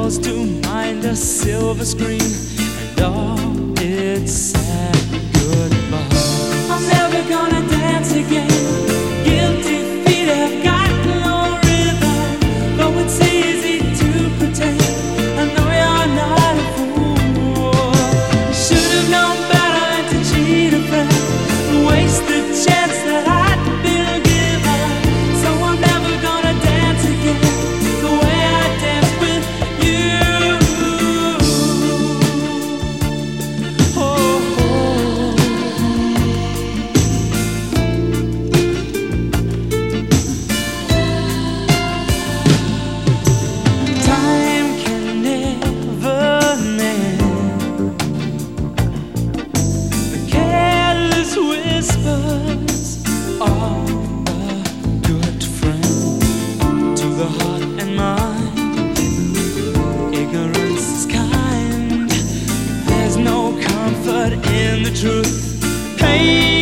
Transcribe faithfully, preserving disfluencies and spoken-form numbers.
close to mind a silver screen and all its sad goodbye. I'm never gonna dance again. Guilty feet have got no rhythm, though it's easy to pretend. I know you're not a fool. Should have known better than to cheat a friend, waste the chance that I'd been given. So I'm never gonna dance again the way I danced with you. Oh, oh. Time can never mend the careless whispers of a good friend. To the heart and mind, ignorance is kind. There's no comfort in the truth. Pain